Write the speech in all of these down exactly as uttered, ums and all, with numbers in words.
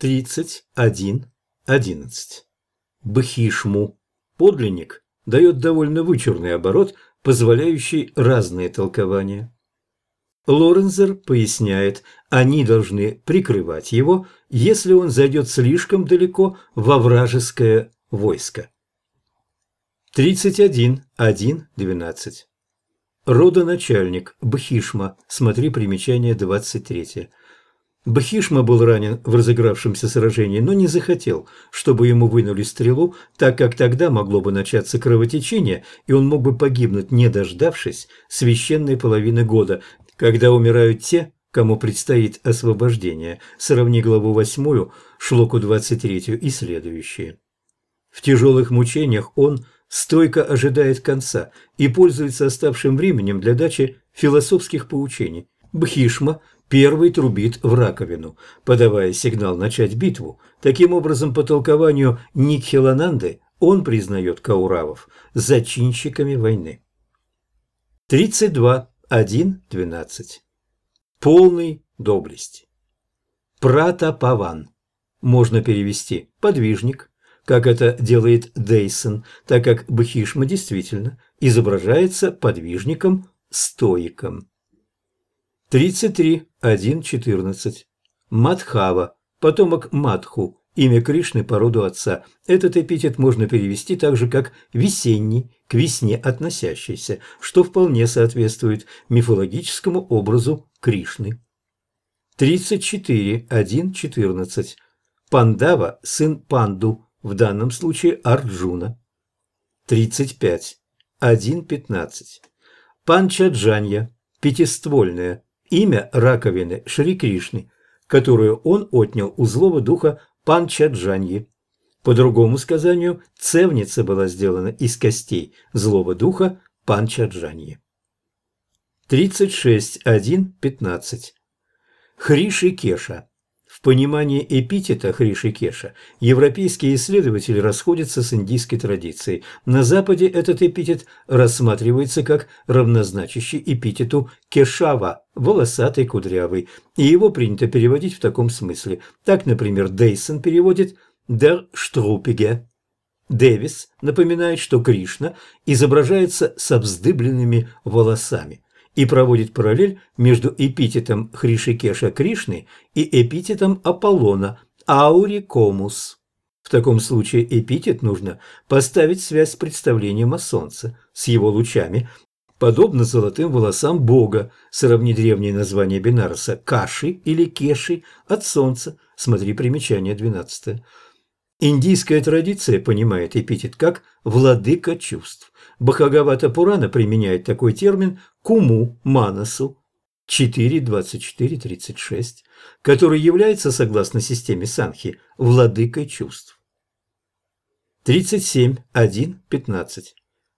тридцать один одиннадцать. Бхишму. Подлинник дает довольно вычурный оборот, позволяющий разные толкования. Лоренцер поясняет, они должны прикрывать его, если он зайдет слишком далеко во вражеское войско. тридцать один один двенадцать. Родоначальник Бхишма, смотри примечание двадцать три. Бхишма был ранен в разыгравшемся сражении, но не захотел, чтобы ему вынули стрелу, так как тогда могло бы начаться кровотечение, и он мог бы погибнуть, не дождавшись священной половины года, когда умирают те, кому предстоит освобождение. Сравни главу восьмую, шлоку двадцать три и следующие. В тяжелых мучениях он стойко ожидает конца и пользуется оставшим временем для дачи философских поучений. Бхишма первый трубит в раковину, подавая сигнал начать битву. Таким образом, по толкованию Никхилананды, он признает кауравов зачинщиками войны. тридцать два один двенадцать. Полный доблести. Пратапаван. Можно перевести «подвижник», как это делает Дейсон, так как Бхишма действительно изображается подвижником-стоиком. тридцать три один четырнадцать. Мадхава, потомок Мадху, имя Кришны по роду отца. Этот эпитет можно перевести так же, как «весенний», к весне относящийся, что вполне соответствует мифологическому образу Кришны. тридцать четыре один четырнадцать. Пандава, сын Панду, в данном случае Арджуна. тридцать пять один пятнадцать. Панчаджанья, пятиствольная, имя раковины Шри Кришны, которую он отнял у злого духа Панчаджаньи. По другому сказанию, цевница была сделана из костей злого духа Панчаджаньи. тридцать шесть один пятнадцать. Хришикеша. В понимании эпитета Хришикеша европейские исследователи расходятся с индийской традицией. На Западе этот эпитет рассматривается как равнозначащий эпитету Кешава – волосатый, кудрявый, и его принято переводить в таком смысле. Так, например, Дейсон переводит «der Struppige». Дэвис напоминает, что Кришна изображается со вздыбленными волосами, и проводит параллель между эпитетом Хришикеша Кришны и эпитетом Аполлона Аурикомус. В таком случае эпитет нужно поставить в связь с представлением о Солнце, с его лучами, подобно золотым волосам Бога. Сравни древнее название Бенареса Каши или Кеши от Солнца. Смотри примечание двенадцатое. Индийская традиция понимает эпитет как «владыка чувств». Бхагавата Пурана применяет такой термин Куму Манасу четыре двадцать четыре тридцать шесть, который является, согласно системе Санхи, владыкой чувств. тридцать семь один пятнадцать.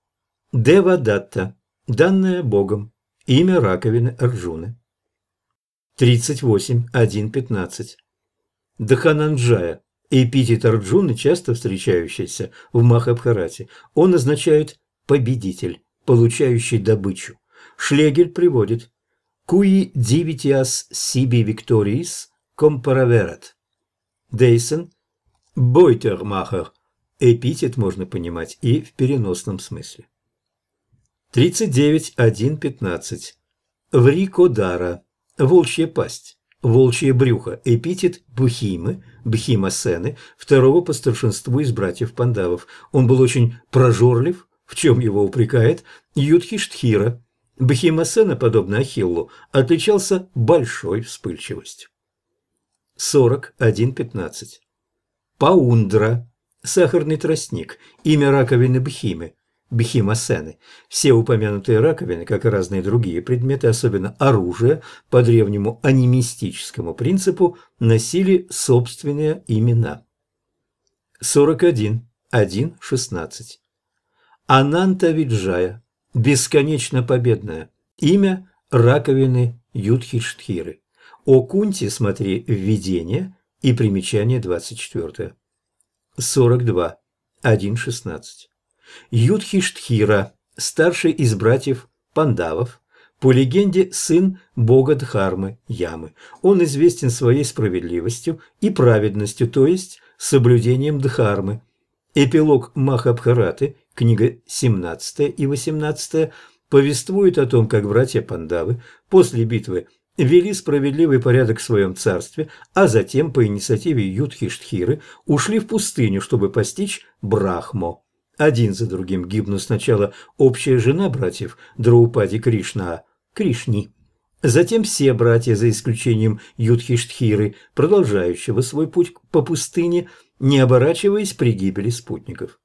Девадатта, данное Богом, имя раковины Арджуны. тридцать восемь один пятнадцать. Дхананджая, эпитет Арджуны, часто встречающийся в Махабхарате. Он означает «победитель, получающий добычу». Шлегель приводит «Куи дивитиас сиби викториис компараверат». Дейсон «бойтермахер». Эпитет можно понимать и в переносном смысле. тридцать девять один пятнадцать. Врикодара. Волчья пасть. Волчье брюхо. Эпитет Бхимы, Бхимасены, второго по старшинству из братьев Пандавов. Он был очень прожорлив, в чем его упрекает Юдхиштхира. Бхимасена, подобно Ахиллу, отличался большой вспыльчивостью. сорок один пятнадцать. Паундра. Сахарный тростник. Имя раковины Бхимы, Бхимасены. Все упомянутые раковины, как и разные другие предметы, особенно оружие, по древнему анимистическому принципу, носили собственные имена. сорок один один шестнадцать. Ананта Виджая. Бесконечно победная. Имя раковины Юдхиштхиры. О Кунти смотри введение и примечание двадцать четыре. сорок два один шестнадцать. Юдхиштхира, старший из братьев Пандавов, По легенде, сын бога Дхармы Ямы. Он известен своей справедливостью и праведностью, то есть соблюдением Дхармы. Эпилог Махабхараты, книга семнадцатая и восемнадцатая, повествует о том, как братья Пандавы после битвы вели справедливый порядок в своем царстве, а затем по инициативе Юдхиштхиры ушли в пустыню, чтобы постичь Брахмо. Один за другим гибнут сначала общая жена братьев Драупади Кришна, Кришни. Затем все братья, за исключением Юдхиштхиры, продолжающего свой путь по пустыне, не оборачиваясь при гибели спутников.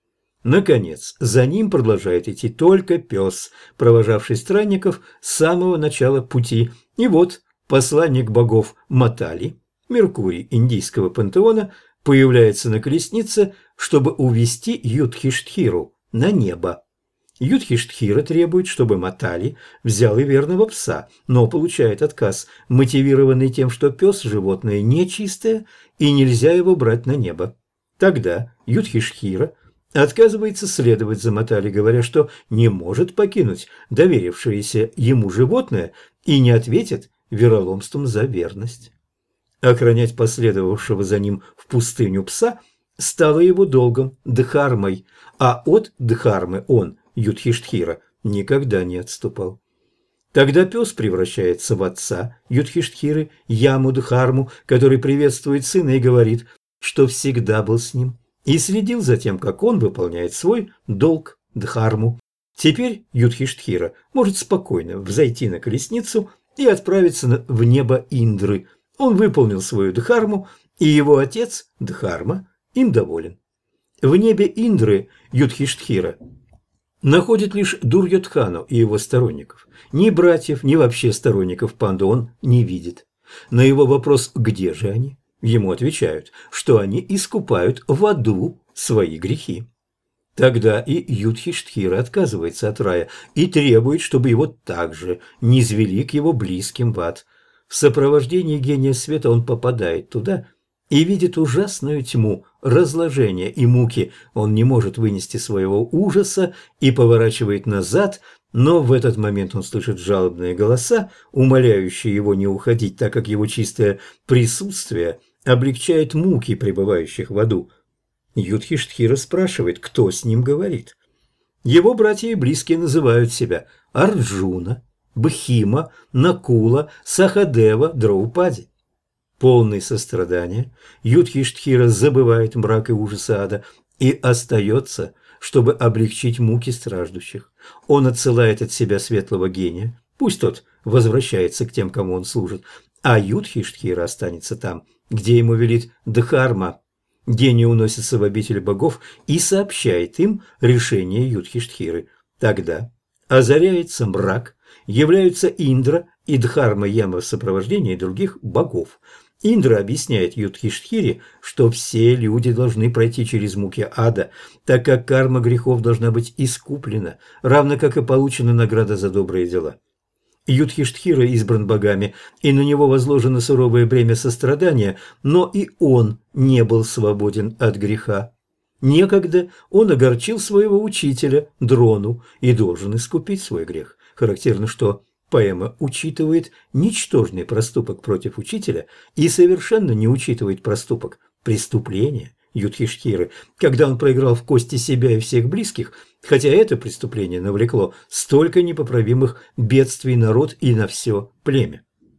Наконец, за ним продолжает идти только пес, провожавший странников с самого начала пути. И вот посланник богов Матали, Меркурий индийского пантеона, появляется на колеснице, чтобы увести Юдхиштхиру на небо. Юдхиштхира требует, чтобы Матали взял и верного пса, но получает отказ, мотивированный тем, что пес – животное нечистое и нельзя его брать на небо. Тогда Юдхиштхира отказывается следовать за Матали, говоря, что не может покинуть доверившееся ему животное и не ответит вероломством за верность. Охранять последовавшего за ним в пустыню пса стало его долгом, дхармой, а от дхармы он, Юдхиштхира, никогда не отступал. Тогда пес превращается в отца Юдхиштхиры, Яму Дхарму, который приветствует сына и говорит, что всегда был с ним, и следил за тем, как он выполняет свой долг Дхарму. Теперь Юдхиштхира может спокойно взойти на колесницу и отправиться в небо Индры. Он выполнил свою Дхарму, и его отец, Дхарма, им доволен. В небе Индры Юдхиштхира находит лишь Дурьодхану и его сторонников. Ни братьев, ни вообще сторонников Панду он не видит. На его вопрос «где же они?» ему отвечают, что они искупают в аду свои грехи. Тогда и Юдхиштхира отказывается от рая и требует, чтобы его также низвели к его близким в ад. В сопровождении гения света он попадает туда и видит ужасную тьму, разложение и муки. Он не может вынести своего ужаса и поворачивает назад, но в этот момент он слышит жалобные голоса, умоляющие его не уходить, так как его чистое присутствие облегчает муки пребывающих в аду. Юдхиштхира спрашивает, кто с ним говорит. Его братья и близкие называют себя Арджуна, Бхима, Накула, Сахадева, Драупади. Полный сострадания, Юдхиштхира забывает мрак и ужас ада и остается, чтобы облегчить муки страждущих. Он отсылает от себя светлого гения, пусть тот возвращается к тем, кому он служит, а Юдхиштхира останется там, где ему велит Дхарма. Гений уносится в обитель богов и сообщает им решение Юдхиштхиры. Тогда озаряется мрак, являются Индра и Дхарма Яма в сопровождении других богов. Индра объясняет Юдхиштхире, что все люди должны пройти через муки ада, так как карма грехов должна быть искуплена, равно как и получена награда за добрые дела. Юдхиштхира избран богами, и на него возложено суровое бремя сострадания, но и он не был свободен от греха. Некогда он огорчил своего учителя Дрону и должен искупить свой грех. Характерно, что поэма учитывает ничтожный проступок против учителя и совершенно не учитывает проступок преступления Юдхиштхиры, когда он проиграл в кости себя и всех близких, хотя это преступление навлекло столько непоправимых бедствий на род и на все племя.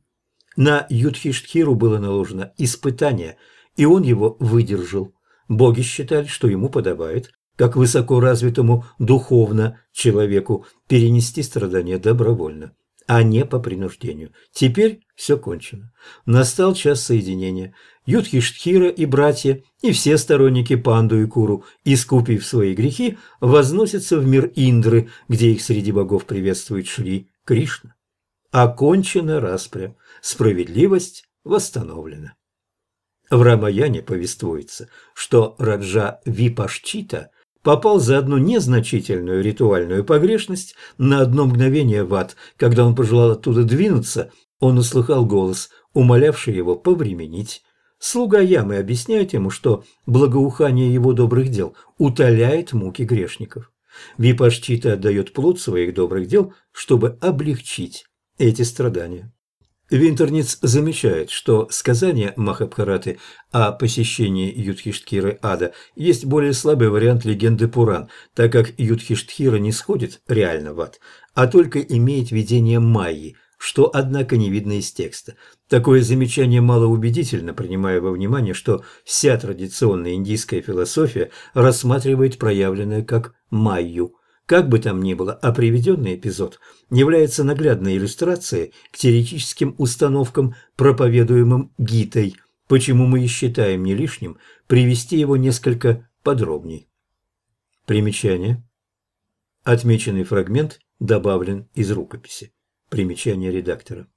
На Юдхиштхиру было наложено испытание, и он его выдержал. Боги считали, что ему подобает, как высоко развитому духовно человеку, перенести страдания добровольно, а не по принуждению. Теперь все кончено. Настал час соединения. Юдхиштхира и братья, и все сторонники Панду и Куру, искупив свои грехи, возносятся в мир Индры, где их среди богов приветствует Шри Кришна. Окончена распря. Справедливость восстановлена. В Рамаяне повествуется, что Раджа Випашчита попал за одну незначительную ритуальную погрешность на одно мгновение в ад. Когда он пожелал оттуда двинуться, он услыхал голос, умолявший его повременить. Слуга Ямы объясняет ему, что благоухание его добрых дел утоляет муки грешников. Випашчита отдает плод своих добрых дел, чтобы облегчить эти страдания. Винтерниц замечает, что сказание Махабхараты о посещении Юдхиштхиры ада есть более слабый вариант легенды Пуран, так как Юдхиштхира не сходит реально в ад, а только имеет видение Майи, что, однако, не видно из текста. Такое замечание малоубедительно, принимая во внимание, что вся традиционная индийская философия рассматривает проявленное как Майю. Как бы там ни было, а приведенный эпизод является наглядной иллюстрацией к теоретическим установкам, проповедуемым Гитой, почему мы и считаем не лишним привести его несколько подробней. Примечание. Отмеченный фрагмент добавлен из рукописи. Примечание редактора.